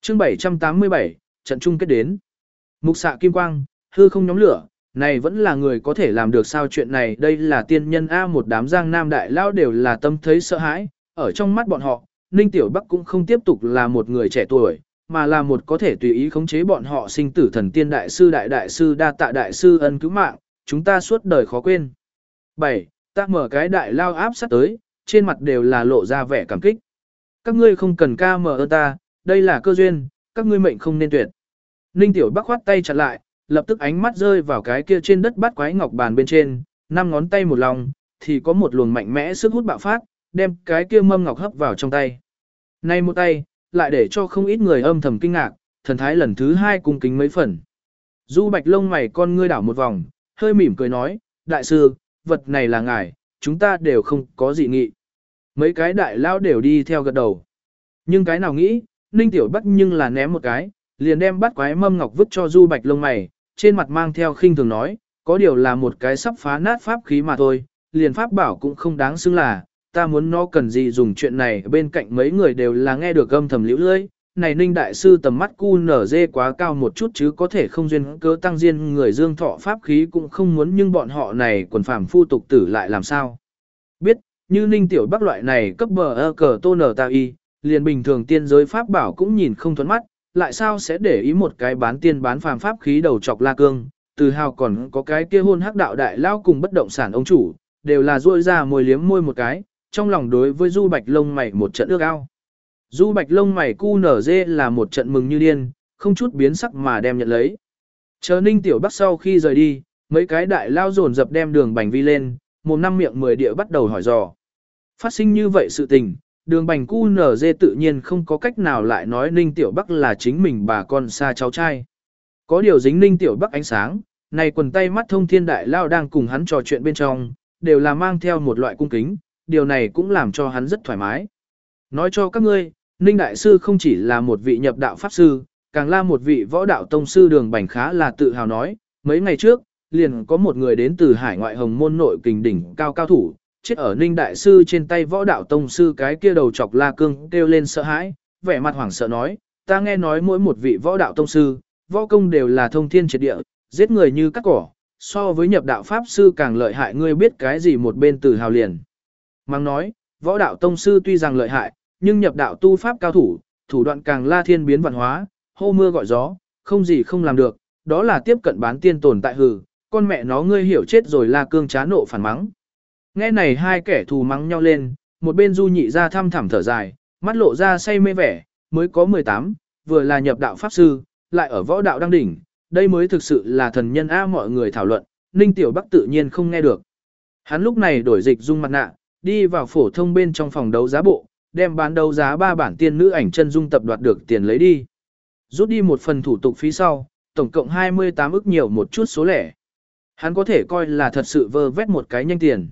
Chương 787, trận chung kết đến. Mục xạ kim quang, hư không nhóm lửa, này vẫn là người có thể làm được sao chuyện này, đây là tiên nhân A, một đám giang nam đại lao đều là tâm thấy sợ hãi, ở trong mắt bọn họ, Ninh Tiểu Bắc cũng không tiếp tục là một người trẻ tuổi, mà là một có thể tùy ý khống chế bọn họ sinh tử thần tiên đại sư đại sư đa tạ đại sư ân cứu mạng, chúng ta suốt đời khó quên. 7. Ta mở cái đại lao áp sát tới, trên mặt đều là lộ ra vẻ cảm kích. Các ngươi không cần ca mở ơn ta, đây là cơ duyên, các ngươi mệnh không nên tuyệt. Ninh Tiểu Bắc khoát tay chặt lại, lập tức ánh mắt rơi vào cái kia trên đất bát quái ngọc bàn bên trên, 5 ngón tay một lòng, thì có một luồng mạnh mẽ sức hút bạo phát, đem cái kia mâm ngọc hấp vào trong tay. Nay một tay, lại để cho không ít người âm thầm kinh ngạc, thần thái lần thứ 2 cung kính mấy phần. Du Bạch lông mày con ngươi đảo một vòng, hơi mỉm cười nói, đại sư, vật này là ngài, chúng ta đều không có gì nghị. Mấy cái đại lao đều đi theo gật đầu. Nhưng cái nào nghĩ, Ninh Tiểu Bắc nhưng là ném một cái, liền đem bắt quái mâm ngọc vứt cho Du Bạch lông mày, trên mặt mang theo khinh thường nói, có điều là một cái sắp phá nát pháp khí mà thôi, liền pháp bảo cũng không đáng xưng là, ta muốn nó cần gì dùng chuyện này, bên cạnh mấy người đều là nghe được âm thầm liễu lưỡi, này Ninh đại sư tầm mắt cu nở dê quá cao một chút chứ có thể không duyên cớ tăng diên người dương thọ pháp khí cũng không muốn, nhưng bọn họ này quần phàm phu tục tử lại làm sao. Biết, như Ninh Tiểu Bắc loại này cấp bờ ơ cờ tô nở ta y, liền bình thường tiên giới pháp bảo cũng nhìn không thuẫn mắt, lại sao sẽ để ý một cái bán tiên bán phàm pháp khí đầu chọc La Cương, từ hào còn có cái kia hôn hắc đạo đại lao cùng bất động sản ông chủ, đều là ruôi ra môi liếm môi một cái, trong lòng đối với Du Bạch lông mày một trận ước ao. Du Bạch lông mày cu nở dê là một trận mừng như điên, không chút biến sắc mà đem nhận lấy. Chờ Ninh Tiểu Bắc sau khi rời đi, mấy cái đại lao dồn dập đem đường bành vi lên, một năm miệng 10 địa bắt đầu hỏi dò. Phát sinh như vậy sự tình, đường bành cu nở dê tự nhiên không có cách nào lại nói Ninh Tiểu Bắc là chính mình bà con xa cháu trai. Có điều dính Ninh Tiểu Bắc ánh sáng, này quần tay mắt thông thiên đại lao đang cùng hắn trò chuyện bên trong, đều là mang theo một loại cung kính, điều này cũng làm cho hắn rất thoải mái. Nói cho các ngươi, Ninh Đại Sư không chỉ là một vị nhập đạo Pháp Sư, càng là một vị võ đạo tông sư. Đường bành khá là tự hào nói, mấy ngày trước, liền có một người đến từ hải ngoại hồng môn nội kình đỉnh cao cao thủ, chết ở Ninh Đại Sư trên tay võ đạo tông sư. Cái kia đầu chọc La Cương kêu lên sợ hãi, vẻ mặt hoảng sợ nói, ta nghe nói mỗi một vị võ đạo tông sư, võ công đều là thông thiên triệt địa, giết người như cắt cỏ, so với nhập đạo Pháp Sư càng lợi hại, ngươi biết cái gì? Một bên tự hào liền mang nói, võ đạo tông sư tuy rằng lợi hại, nhưng nhập đạo tu pháp cao thủ, thủ đoạn càng la thiên biến vạn hóa, hô mưa gọi gió, không gì không làm được, đó là tiếp cận bán tiên tồn tại hừ, con mẹ nó ngươi hiểu chết rồi. La Cương trá nộ phản mắng. Nghe này hai kẻ thù mắng nhau lên, một bên Du Nhị ra thăm thẳm thở dài, mắt lộ ra say mê vẻ, mới có 18, vừa là nhập đạo pháp sư, lại ở võ đạo đăng đỉnh, đây mới thực sự là thần nhân a. Mọi người thảo luận, Ninh Tiểu Bắc tự nhiên không nghe được. Hắn lúc này đổi dịch dung mặt nạ, đi vào phổ thông bên trong phòng đấu giá bộ, đem bán đấu giá 3 bản tiên nữ ảnh chân dung tập đoạt được tiền lấy đi. Rút đi một phần thủ tục phí sau, tổng cộng 28 ức nhiều một chút số lẻ. Hắn có thể coi là thật sự vơ vét một cái nhanh tiền.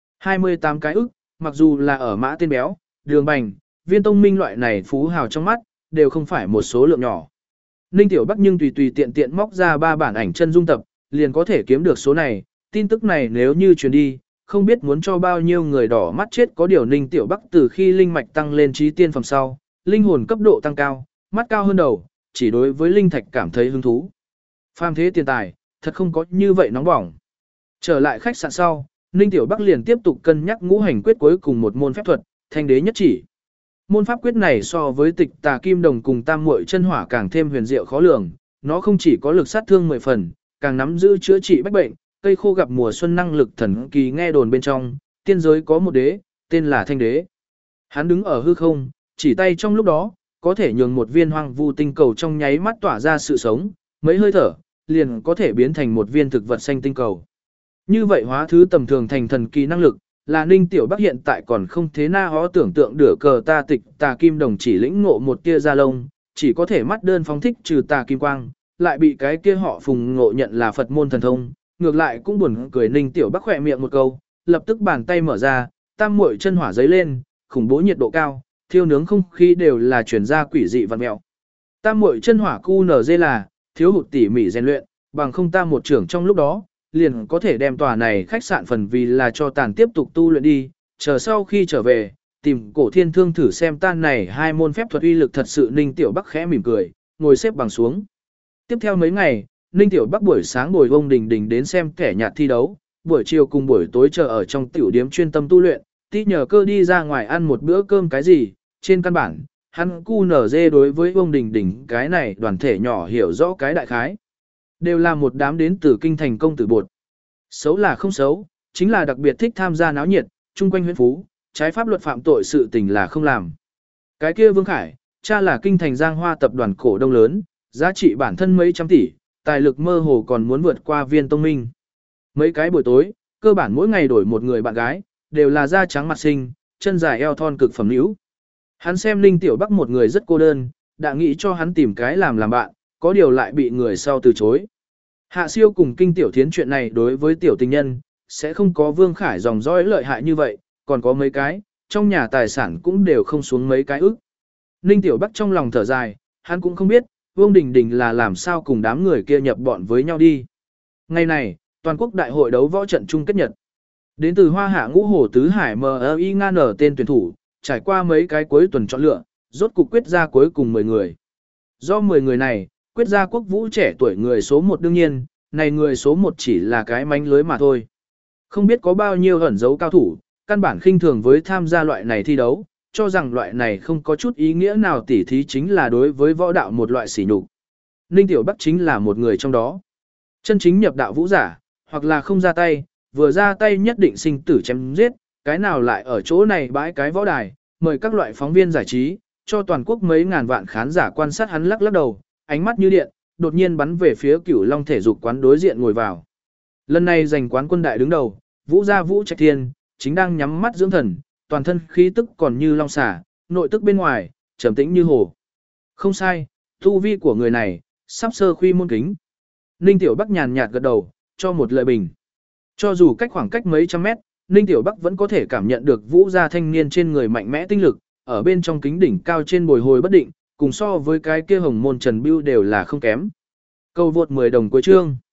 28 cái ức, mặc dù là ở mã tên béo, đường bành, viên tông minh loại này phú hào trong mắt, đều không phải một số lượng nhỏ. Ninh Tiểu Bắc nhưng tùy tùy tiện tiện móc ra 3 bản ảnh chân dung tập, liền có thể kiếm được số này. Tin tức này nếu như truyền đi, không biết muốn cho bao nhiêu người đỏ mắt chết. Có điều Ninh Tiểu Bắc từ khi linh mạch tăng lên trí tiên phẩm sau, linh hồn cấp độ tăng cao, mắt cao hơn đầu, chỉ đối với linh thạch cảm thấy hứng thú. Phàm thế tiền tài, thật không có như vậy nóng bỏng. Trở lại khách sạn sau, Ninh Tiểu Bắc liền tiếp tục cân nhắc ngũ hành quyết cuối cùng một môn phép thuật, thanh đế nhất chỉ. Môn pháp quyết này so với tịch tà kim đồng cùng tam muội chân hỏa càng thêm huyền diệu khó lường, nó không chỉ có lực sát thương 10 phần, càng nắm giữ chữa trị bách bệnh, cây khô gặp mùa xuân năng lực thần kỳ. Nghe đồn bên trong, tiên giới có một đế, tên là thanh đế. Hắn đứng ở hư không, chỉ tay trong lúc đó, có thể nhường một viên hoang vu tinh cầu trong nháy mắt tỏa ra sự sống, mấy hơi thở, liền có thể biến thành một viên thực vật xanh tinh cầu. Như vậy hóa thứ tầm thường thành thần kỳ năng lực, là Ninh Tiểu Bắc hiện tại còn không thế na hó tưởng tượng được. Cờ ta tịch tà kim đồng chỉ lĩnh ngộ một tia da lông, chỉ có thể mắt đơn phóng thích trừ tà kim quang, lại bị cái kia họ Phùng ngộ nhận là Phật môn thần thông. Ngược lại cũng buồn cười, Ninh Tiểu Bắc khỏe miệng một câu, lập tức bàn tay mở ra, tam muội chân hỏa giấy lên, khủng bố nhiệt độ cao, thiêu nướng không khí đều là chuyển ra quỷ dị vặn mẹo. Tam muội chân hỏa QNZ là thiếu hụt tỉ mỉ rèn luyện, bằng không tam một trưởng trong lúc đó, liền có thể đem tòa này khách sạn phần vì là cho tàn tiếp tục tu luyện đi, chờ sau khi trở về, tìm cổ thiên thương thử xem tan này hai môn phép thuật uy lực thật sự. Ninh Tiểu Bắc khẽ mỉm cười, ngồi xếp bằng xuống. Tiếp theo mấy ngày, Ninh Tiểu Bắc buổi sáng bồi Vương Đình Đình đến xem kẻ nhạt thi đấu, buổi chiều cùng buổi tối chờ ở trong tiểu điếm chuyên tâm tu luyện, tí nhờ cơ đi ra ngoài ăn một bữa cơm cái gì. Trên căn bản, hắn cu nở dê đối với Vương Đình Đình cái này đoàn thể nhỏ hiểu rõ cái đại khái. Đều là một đám đến từ kinh thành công tử bột. Xấu là không xấu, chính là đặc biệt thích tham gia náo nhiệt, chung quanh huyễn phú, trái pháp luật phạm tội sự tình là không làm. Cái kia Vương Khải, cha là kinh thành Giang Hoa tập đoàn cổ đông lớn, giá trị bản thân mấy trăm tỷ, tài lực mơ hồ còn muốn vượt qua Viên Tông Minh. Mấy cái buổi tối, cơ bản mỗi ngày đổi một người bạn gái, đều là da trắng mặt xinh, chân dài eo thon cực phẩm nữ. Hắn xem Ninh Tiểu Bắc một người rất cô đơn, đã nghĩ cho hắn tìm cái làm bạn, có điều lại bị người sau từ chối. Hạ Siêu cùng Kinh Tiểu Thiến chuyện này đối với tiểu tình nhân, sẽ không có Vương Khải dòng dõi lợi hại như vậy, còn có mấy cái, trong nhà tài sản cũng đều không xuống mấy cái ức. Ninh Tiểu Bắc trong lòng thở dài, hắn cũng không biết, Vương Đình Đình là làm sao cùng đám người kia nhập bọn với nhau đi. Ngày này, toàn quốc đại hội đấu võ trận chung kết nhật. Đến từ Hoa Hạ Ngũ Hổ Tứ Hải MI Ngan ở tên tuyển thủ, trải qua mấy cái cuối tuần chọn lựa, rốt cục quyết ra cuối cùng 10 người. Do 10 người này, quyết ra quốc vũ trẻ tuổi người số 1 đương nhiên, này người số 1 chỉ là cái mánh lưới mà thôi. Không biết có bao nhiêu ẩn dấu cao thủ, căn bản khinh thường với tham gia loại này thi đấu, cho rằng loại này không có chút ý nghĩa nào tỉ thí chính là đối với võ đạo một loại sỉ nhục. Ninh Tiểu Bắc chính là một người trong đó. Chân chính nhập đạo vũ giả, hoặc là không ra tay, vừa ra tay nhất định sinh tử chém giết, cái nào lại ở chỗ này bãi cái võ đài, mời các loại phóng viên giải trí, cho toàn quốc mấy ngàn vạn khán giả quan sát. Hắn lắc lắc đầu, ánh mắt như điện, đột nhiên bắn về phía Cửu Long thể dục quán đối diện ngồi vào. Lần này giành quán quân đại đứng đầu, Vũ gia Vũ Trạch Thiên, chính đang nhắm mắt dưỡng thần, toàn thân khí tức còn như long xà, nội tức bên ngoài, trầm tĩnh như hồ. Không sai, tu vi của người này, sắp sơ khuy môn kính. Ninh Tiểu Bắc nhàn nhạt gật đầu, cho một lời bình. Cho dù cách khoảng cách mấy trăm mét, Ninh Tiểu Bắc vẫn có thể cảm nhận được Vũ gia thanh niên trên người mạnh mẽ tinh lực, ở bên trong kính đỉnh cao trên bồi hồi bất định, cùng so với cái kia hồng môn Trần Bưu đều là không kém. Câu vượt 10 đồng cuối chương.